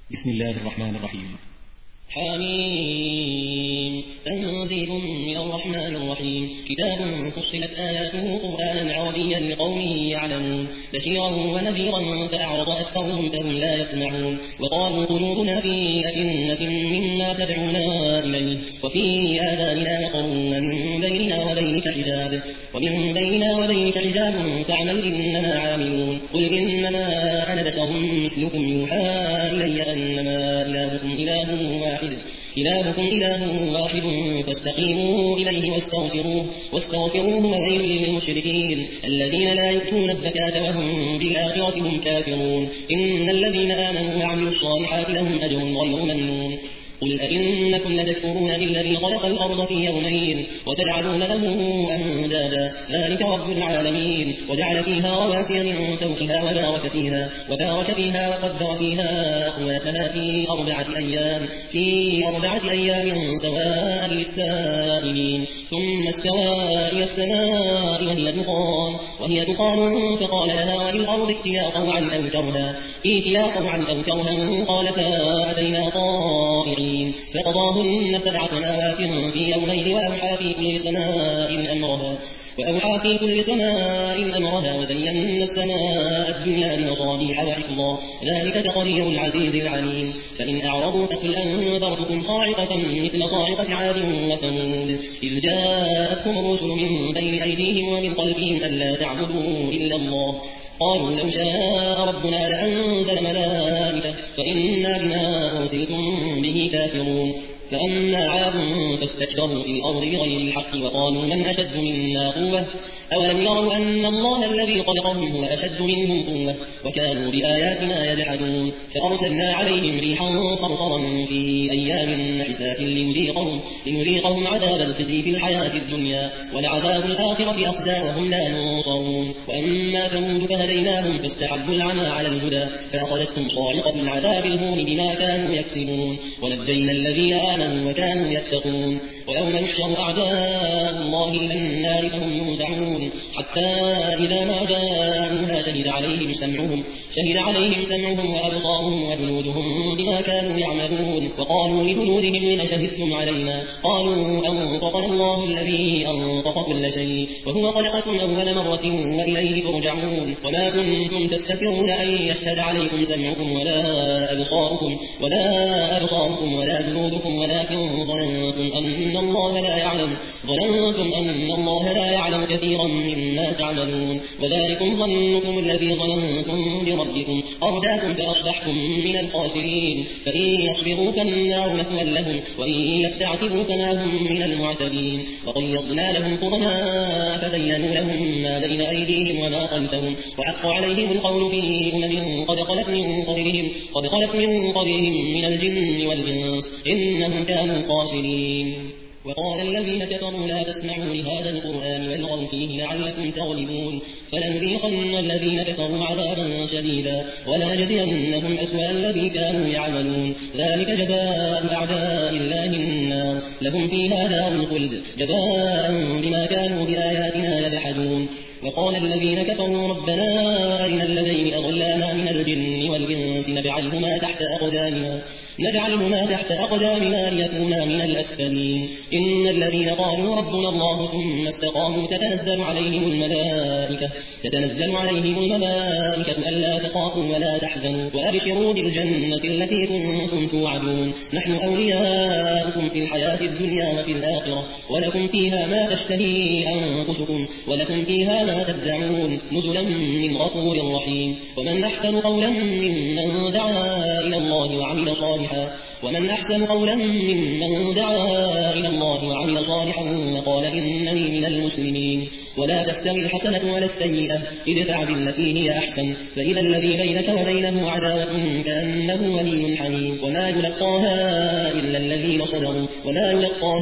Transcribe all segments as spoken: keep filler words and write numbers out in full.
بسم الله الرحمن الرحيم. حميم تنزيل من الرحمن الرحيم كتاب فصلت آياته قرآنا عربيا لقوم يعلمون بشيرا ونذيرا فأعرض أكثرهم فهم لا يسمعون وقالوا قلوبنا في أكنة مما تدعونا إليه وفي آذاننا وقر ومن بيننا وبينك حجاب ومن بيننا وبينك حجاب فاعمل إننا عاملون قل إنما أنا بشر مثلكم يوحى إلي أنما إلهكم إله واحد إلهكم إله واحد فاستقيموا إليه واستغفروه واستغفروه وويل للمشركين الذين لا يؤتون الزكاة وهم بالآخرة هم كافرون إن الذين آمنوا وعملوا الصالحات لهم أجر غير ممنون قل أئنكم لتكفرون بالذي خلق الأرض في يومين وتجعلون له أندادا ذلك رب العالمين وجعل فيها رواسي من فوقها وبارك فيها وبارك فيها وقدر فيها أقواتها في أربعة أيام في أربعة أيام سواء للسائلين ثم استوى إلى السماء وهي دخان وهي دخان فقال لها وللأرض ائتيا طوعا أو كرها ائتيا طوعا أو كرها قالتا أتينا طائعين فقضاهن سبع سماوات في يومين وأوحى في كل سماء أمرها وأوحى في كل سماء أمرها وزينا السماء الدنيا بمصابيح وحفظا ذلك تقدير العزيز العليم فإن أعرضوا فقل أنذرتكم صاعقة مثل صاعقة عاد وثمود إذ جاءتهم الرسل من بين أيديهم ومن خلفهم ألا تعبدوا إلا الله قالوا لو شاء ربنا لأنزل ملائكة فإنا بما أرسلتم به كافرون فأما عاد فاستكبروا في الأرض بغير الحق وقالوا من أشد منا قوة أولم يروا أن الله الذي خلقهم هو أشد منهم قوة وكانوا بآياتنا يجحدون فأرسلنا عليهم ريحا صرصرا في أيام نحسات لنذيقهم, لنذيقهم عذاب الخزي في الحياة الدنيا ولعذاب الآخرة أخزى وهم لا ينصرون وأما ثمود فهديناهم فاستحبوا العمى على الهدى فأخذتهم صاعقة العذاب الهون بما كانوا يكسبون ونجينا الذين آمنوا وكانوا يتقون ويوم يحشر أعداء الله إلى النار فهم يوزعون حتى إذا ما جاءوها شهد عليهم سمعهم شهد عليهم سمعهم وأبصارهم وجلودهم بما كانوا يعملون وقالوا لجلودهم لم شهدتم علينا قالوا أنطقنا الله الذي أنطق كل شيء وهو خلقكم أول مرة وإليه ترجعون وما كنتم تستكبرون أن يشهد عليكم سمعكم ولا أبصاركم ولا أبصاركم ولا جلودكم ولكن ظننتم أن الله لا يعلم ظننتم أن الله لا يعلم كثيرا مما تعملون وذلكم ظنكم الذي ظننتم بربكم أرداكم فأصبحتم من الخاسرين فإن يصبروا فالنار مثوى لهم وإن يستعتبوا فما هم من المعتدين وقيضنا لهم قرناء فزينوا لهم ما بين أيديهم وما خلفهم وحق عليهم القول في أمم قد خلت من قبلهم قد خلت من قبلهم من الجن والإنس إنهم كانوا خاسرين وقال الذين كفروا لا تسمعوا لهذا القرآن والغوا فيه لعلكم تغلبون فلنذيقن الذين كفروا عذابا شديدا ولنجزينهم أسوأ الذي كانوا يعملون ذلك جزاء أعداء الله النار لهم فيها دار الخلد جزاء بما كانوا بآياتنا يجحدون وقال الذين كفروا ربنا أرنا الذين أضلانا من الجن والإنس نجعلهما تحت أقدامنا نجعلهما تحت أقدامنا ليكونا من الأسفلين إن الذين قالوا ربنا الله ثم استقاموا تتنزل عليهم الملائكة تتنزل عليهم الملائكة ألا تخافوا ولا تحزنوا وأبشروا بالجنة التي كنتم توعدون نحن أولياؤكم في الحياة الدنيا وفي الآخرة ولكم فيها ما تشتهي أنفسكم ولكم فيها ما تدعون نزلا من غفور رحيم ومن أحسن قولا ممن دعا إلى الله وعمل صالحا ومن أحسن قولا ممن دعا إلى الله وعمل صالحا وقال إنني من المسلمين ولا تستوي الحسنة ولا السيئة ادفع بالتي هي أحسن فإذا الذي بينك وبينه عداوة كأنه ولي حميم وما يلقاها إلا الذين صبروا ولا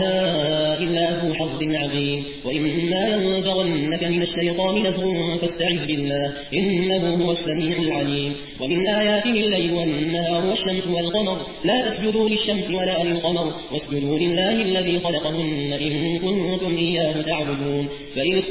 يلقاها إلا ذو حظ عظيم وإما ينزغنك من الشيطان نزغ فاستعذ بالله إنه هو السميع العليم ومن آياته الليل والنهار والشمس والقمر لا تسجدوا للشمس ولا للقمر واسجدوا لله الذي خلقهن إن كنتم إياه تعبدون فإن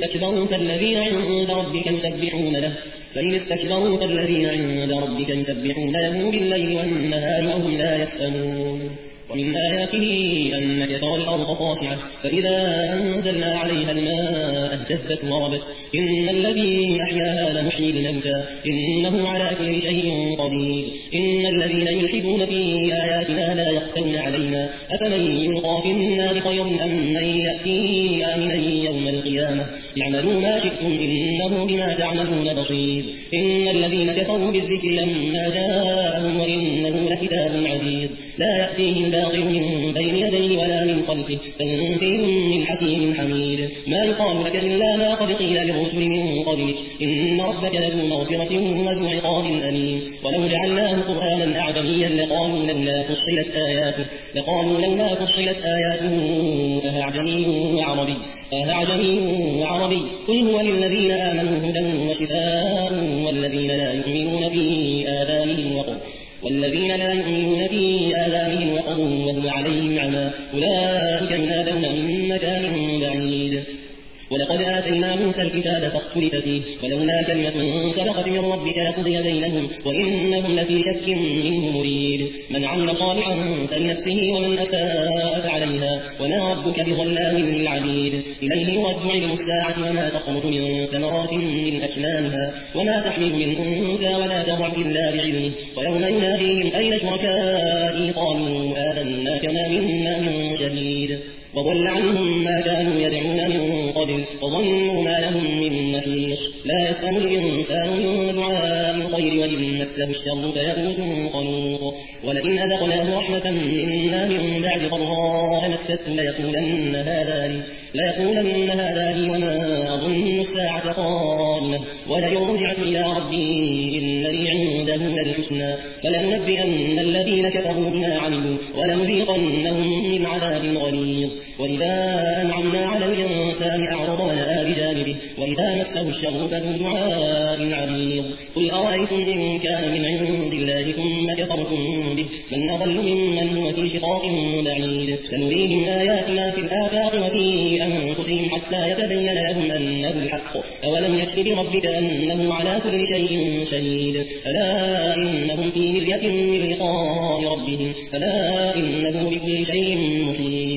استكبروا فالذين عند ربك يسبحون له فإن استكبروا فالذين عند ربك يسبحون له بالليل والنهار وهم لا يسأمون ومن آياته أنك ترى الأرض خاشعة فإذا أنزلنا عليها الماء اهتزت وربت إن الذي أحياها لمحيي الموتى إنه على كل شيء قدير إن الذين يلحدون في آياتنا لا يخفون علينا أفمن يلقى في النار خير أم من يأتي آمنا يوم القيامة اعملوا ما شئتم إنه بما تعملون بصير إن الذين كفروا بالذكر لما جاءهم وإنه لكتاب عزيز لا يأتيه الباطل من بين يديه ولا من خلفه تنزيل من حكيم حميد ما يقال لك إلا ما قد قيل للرسل من قبلك إن ربك لذو مغفرة وذو عقاب أليم ولو جعلناه قرآنا أعجميا لقالوا لولا فصلت آياته لقالوا لولا فصلت آياته أأعجمي وعربي أأعجمي وعربي قل هو للذين آمنوا هدى وشفاء والذين لا يؤمنون في آذانهم وقر والذين لا يؤمنون في آذانهم وقر وهو عليهم عمى أولئك ينادون من مكان بعيد ولقد آتينا موسى الكتاب فاختلف فيه ولولا كلمة سبقت من ربك لقضي بينهم وإنهم لفي شك منه مريد من عمل صالحا فلنفسه ومن أساء فعليها وما ربك بظلام للعبيد إليه يرد علم الساعة وما تخرج من ثمرات من أكمامها وما تحمل من أنثى ولا تضع إلا بعلمه ويوم يناديهم أين شركائي قالوا آذنا كما منا من شهيد وضل عنهم ما كانوا يدعون من قبل وظنوا ما لهم من محيص لا يسأم الإنسان من دعاء الخير وإن مسه الشر فيئوس قنوط ولئن أذقناه رحمة منا من بعد ضراء مسته ليقولن هذا لي ليقولن هذا لي وما أظن الساعة قائمة ولئن رجعت إلى ربي إن لي عنده للحسنى فلننبئن الذين كفروا بما عملوا ولنذيقنهم من عذاب غليظ وإذا أنعمنا على الإنسان أعرض ونأى بجانبه وإذا مسه الشر فذو دعاء عريض قل أرأيتم إن كان من عند الله ثم كفرتم به من أضل ممن هو في شقاق بعيد سنريهم آياتنا في الآفاق وفي أنفسهم حتى يتبين لهم أنه الحق أولم يكف بربك أنه على كل شيء شهيد ألا إنهم في مرية من لقاء ربهم ألا إنه بكل شيء محيط